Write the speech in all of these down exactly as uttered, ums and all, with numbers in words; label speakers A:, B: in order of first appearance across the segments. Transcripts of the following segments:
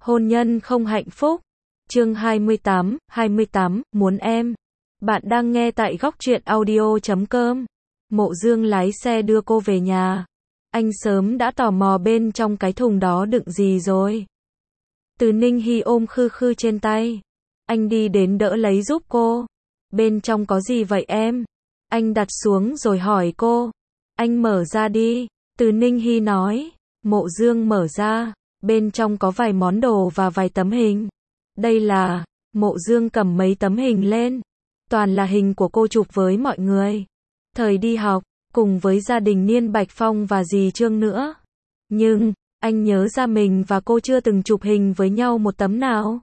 A: Hôn nhân không hạnh phúc. Chương hai mươi tám, hai mươi tám, muốn em. Bạn đang nghe tại góc truyện audio chấm com. Mộ Dương lái xe đưa cô về nhà. Anh sớm đã tò mò bên trong cái thùng đó đựng gì rồi. Từ Ninh Hy ôm khư khư trên tay. Anh đi đến đỡ lấy giúp cô. Bên trong có gì vậy em? Anh đặt xuống rồi hỏi cô. Anh mở ra đi. Từ Ninh Hy nói. Mộ Dương mở ra. Bên trong có vài món đồ và vài tấm hình. Đây là, Mộ Dương cầm mấy tấm hình lên. Toàn là hình của cô chụp với mọi người. Thời đi học, cùng với gia đình Niên Bạch Phong và dì Trương nữa. Nhưng, anh nhớ ra mình và cô chưa từng chụp hình với nhau một tấm nào.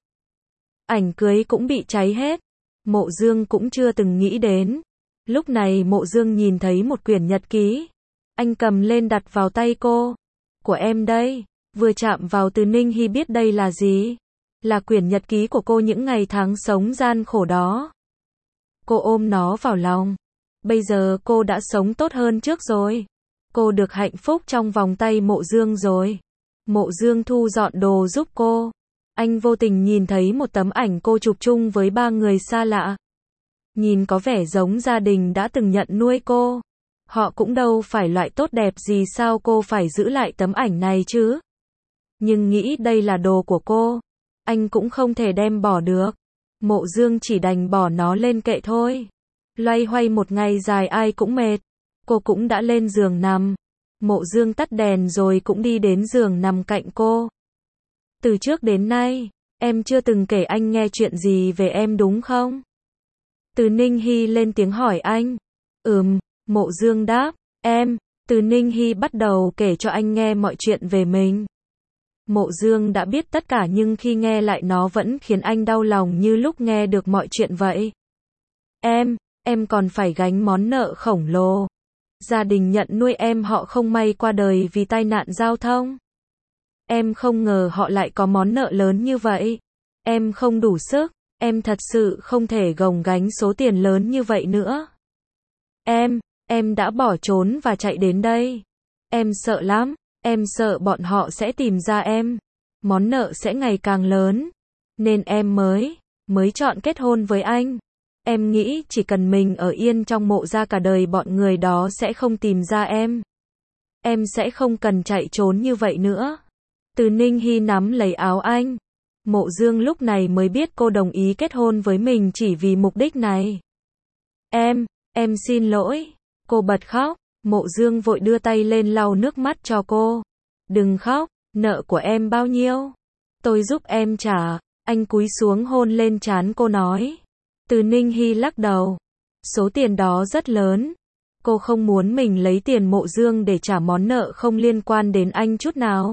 A: Ảnh cưới cũng bị cháy hết. Mộ Dương cũng chưa từng nghĩ đến. Lúc này Mộ Dương nhìn thấy một quyển nhật ký. Anh cầm lên đặt vào tay cô. Của em đây. Vừa chạm vào Từ Ninh Hy biết đây là gì. Là quyển nhật ký của cô những ngày tháng sống gian khổ đó. Cô ôm nó vào lòng. Bây giờ cô đã sống tốt hơn trước rồi. Cô được hạnh phúc trong vòng tay Mộ Dương rồi. Mộ Dương thu dọn đồ giúp cô. Anh vô tình nhìn thấy một tấm ảnh cô chụp chung với ba người xa lạ. Nhìn có vẻ giống gia đình đã từng nhận nuôi cô. Họ cũng đâu phải loại tốt đẹp gì, sao cô phải giữ lại tấm ảnh này chứ? Nhưng nghĩ đây là đồ của cô. Anh cũng không thể đem bỏ được. Mộ Dương chỉ đành bỏ nó lên kệ thôi. Loay hoay một ngày dài ai cũng mệt. Cô cũng đã lên giường nằm. Mộ Dương tắt đèn rồi cũng đi đến giường nằm cạnh cô. Từ trước đến nay, em chưa từng kể anh nghe chuyện gì về em đúng không? Từ Ninh Hy lên tiếng hỏi anh. Ừm, Mộ Dương đáp. Em. Từ Ninh Hy bắt đầu kể cho anh nghe mọi chuyện về mình. Mộ Dương đã biết tất cả nhưng khi nghe lại nó vẫn khiến anh đau lòng như lúc nghe được mọi chuyện vậy. Em, em còn phải gánh món nợ khổng lồ. Gia đình nhận nuôi em họ không may qua đời vì tai nạn giao thông. Em không ngờ họ lại có món nợ lớn như vậy. Em không đủ sức, em thật sự không thể gồng gánh số tiền lớn như vậy nữa. Em, em đã bỏ trốn và chạy đến đây. Em sợ lắm. Em sợ bọn họ sẽ tìm ra em. Món nợ sẽ ngày càng lớn. Nên em mới, mới chọn kết hôn với anh. Em nghĩ chỉ cần mình ở yên trong Mộ gia cả đời bọn người đó sẽ không tìm ra em. Em sẽ không cần chạy trốn như vậy nữa. Từ Ninh Hy nắm lấy áo anh. Mộ Dương lúc này mới biết cô đồng ý kết hôn với mình chỉ vì mục đích này. Em, em xin lỗi. Cô bật khóc. Mộ Dương vội đưa tay lên lau nước mắt cho cô. Đừng khóc, nợ của em bao nhiêu? Tôi giúp em trả. Anh cúi xuống hôn lên trán cô nói. Từ Ninh Hy lắc đầu. Số tiền đó rất lớn. Cô không muốn mình lấy tiền Mộ Dương để trả món nợ không liên quan đến anh chút nào.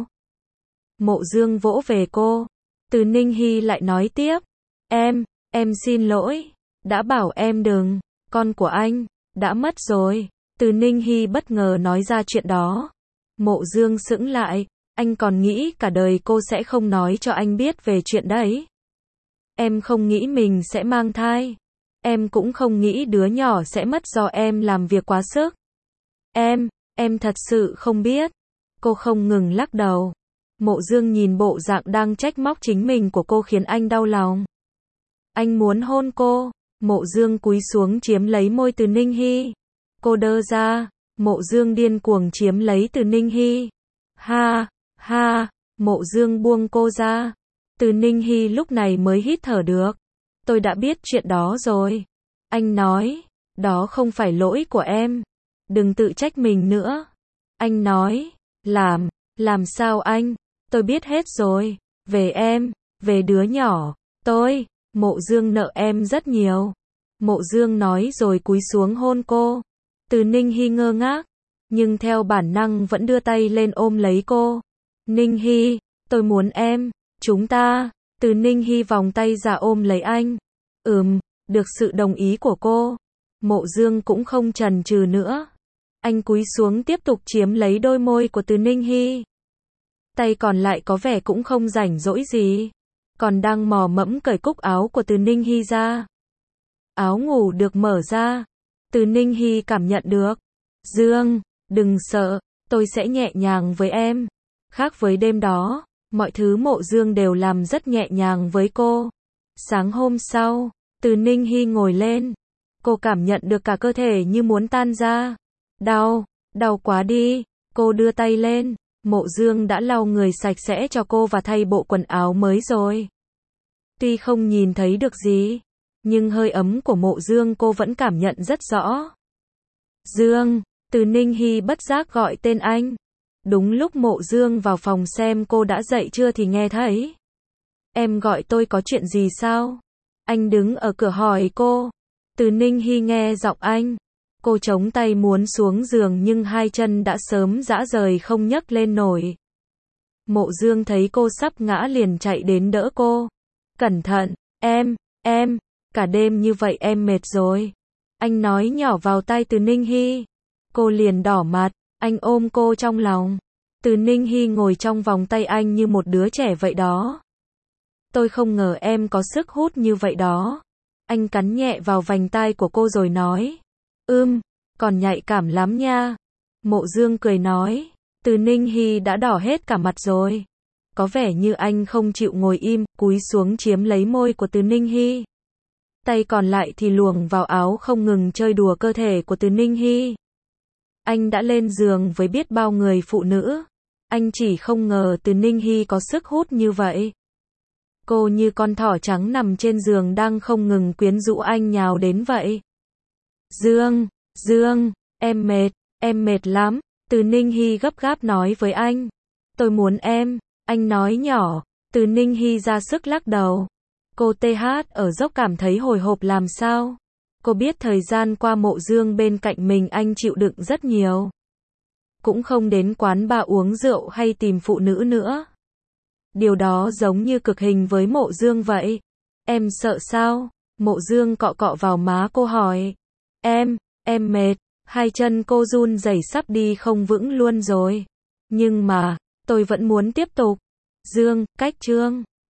A: Mộ Dương vỗ về cô. Từ Ninh Hy lại nói tiếp. Em, em xin lỗi. Đã bảo em đừng. Con của anh, đã mất rồi. Từ Ninh Hy bất ngờ nói ra chuyện đó. Mộ Dương sững lại. Anh còn nghĩ cả đời cô sẽ không nói cho anh biết về chuyện đấy. Em không nghĩ mình sẽ mang thai. Em cũng không nghĩ đứa nhỏ sẽ mất do em làm việc quá sức. Em, em thật sự không biết. Cô không ngừng lắc đầu. Mộ Dương nhìn bộ dạng đang trách móc chính mình của cô khiến anh đau lòng. Anh muốn hôn cô. Mộ Dương cúi xuống chiếm lấy môi Từ Ninh Hy. Cô đơ ra. Mộ Dương điên cuồng chiếm lấy Từ Ninh Hy. Ha, ha. Mộ Dương buông cô ra. Từ Ninh Hy lúc này mới hít thở được. Tôi đã biết chuyện đó rồi. Anh nói. Đó không phải lỗi của em. Đừng tự trách mình nữa. Anh nói. Làm. Làm sao anh? Tôi biết hết rồi. Về em. Về đứa nhỏ. Tôi. Mộ Dương nợ em rất nhiều. Mộ Dương nói rồi cúi xuống hôn cô. Từ Ninh Hy ngơ ngác. Nhưng theo bản năng vẫn đưa tay lên ôm lấy cô. Ninh Hy. Tôi muốn em. Chúng ta. Từ Ninh Hy vòng tay ra ôm lấy anh. Ừm. Được sự đồng ý của cô. Mộ Dương cũng không chần chừ nữa. Anh cúi xuống tiếp tục chiếm lấy đôi môi của Từ Ninh Hy. Tay còn lại có vẻ cũng không rảnh rỗi gì. Còn đang mò mẫm cởi cúc áo của Từ Ninh Hy ra. Áo ngủ được mở ra. Từ Ninh Hy cảm nhận được. Dương, đừng sợ, tôi sẽ nhẹ nhàng với em. Khác với đêm đó, Mọi thứ Mộ Dương đều làm rất nhẹ nhàng với cô. Sáng hôm sau, Từ Ninh Hy ngồi lên. Cô cảm nhận được cả cơ thể như muốn tan ra. Đau, đau quá đi. Cô đưa tay lên. Mộ Dương đã lau người sạch sẽ cho cô và thay bộ quần áo mới rồi. Tuy không nhìn thấy được gì, nhưng hơi ấm của Mộ Dương cô vẫn cảm nhận rất rõ. Dương, Từ Ninh Hy bất giác gọi tên anh. Đúng lúc Mộ Dương vào phòng xem cô đã dậy chưa thì nghe thấy. Em gọi tôi có chuyện gì sao? Anh đứng ở cửa hỏi cô. Từ Ninh Hy nghe giọng anh. Cô chống tay muốn xuống giường nhưng hai chân đã sớm rã rời không nhấc lên nổi. Mộ Dương thấy cô sắp ngã liền chạy đến đỡ cô. Cẩn thận, em, em, cả đêm như vậy em mệt rồi. Anh nói nhỏ vào tai Từ Ninh Hy. Cô liền đỏ mặt, anh ôm cô trong lòng. Từ Ninh Hy ngồi trong vòng tay anh như một đứa trẻ vậy đó. Tôi không ngờ em có sức hút như vậy đó. Anh cắn nhẹ vào vành tai của cô rồi nói. Ưm, còn nhạy cảm lắm nha. Mộ Dương cười nói. Từ Ninh Hy đã đỏ hết cả mặt rồi. Có vẻ như anh không chịu ngồi im, cúi xuống chiếm lấy môi của Từ Ninh Hy. Tay còn lại thì luồn vào áo không ngừng chơi đùa cơ thể của Từ Ninh Hy. Anh đã lên giường với biết bao người phụ nữ. Anh chỉ không ngờ Từ Ninh Hy có sức hút như vậy. Cô như con thỏ trắng nằm trên giường đang không ngừng quyến rũ anh nhào đến vậy. Dương, Dương, em mệt, em mệt lắm. Từ Ninh Hy gấp gáp nói với anh. Tôi muốn em, anh nói nhỏ. Từ Ninh Hy ra sức lắc đầu. Cô tê hát ở dốc cảm thấy hồi hộp làm sao. Cô biết thời gian qua Mộ Dương bên cạnh mình anh chịu đựng rất nhiều. Cũng không đến quán bar uống rượu hay tìm phụ nữ nữa. Điều đó giống như cực hình với Mộ Dương vậy. Em sợ sao? Mộ Dương cọ cọ vào má cô hỏi. Em, em mệt. Hai chân cô run rẩy sắp đi không vững luôn rồi. Nhưng mà, tôi vẫn muốn tiếp tục. Dương, cách chương.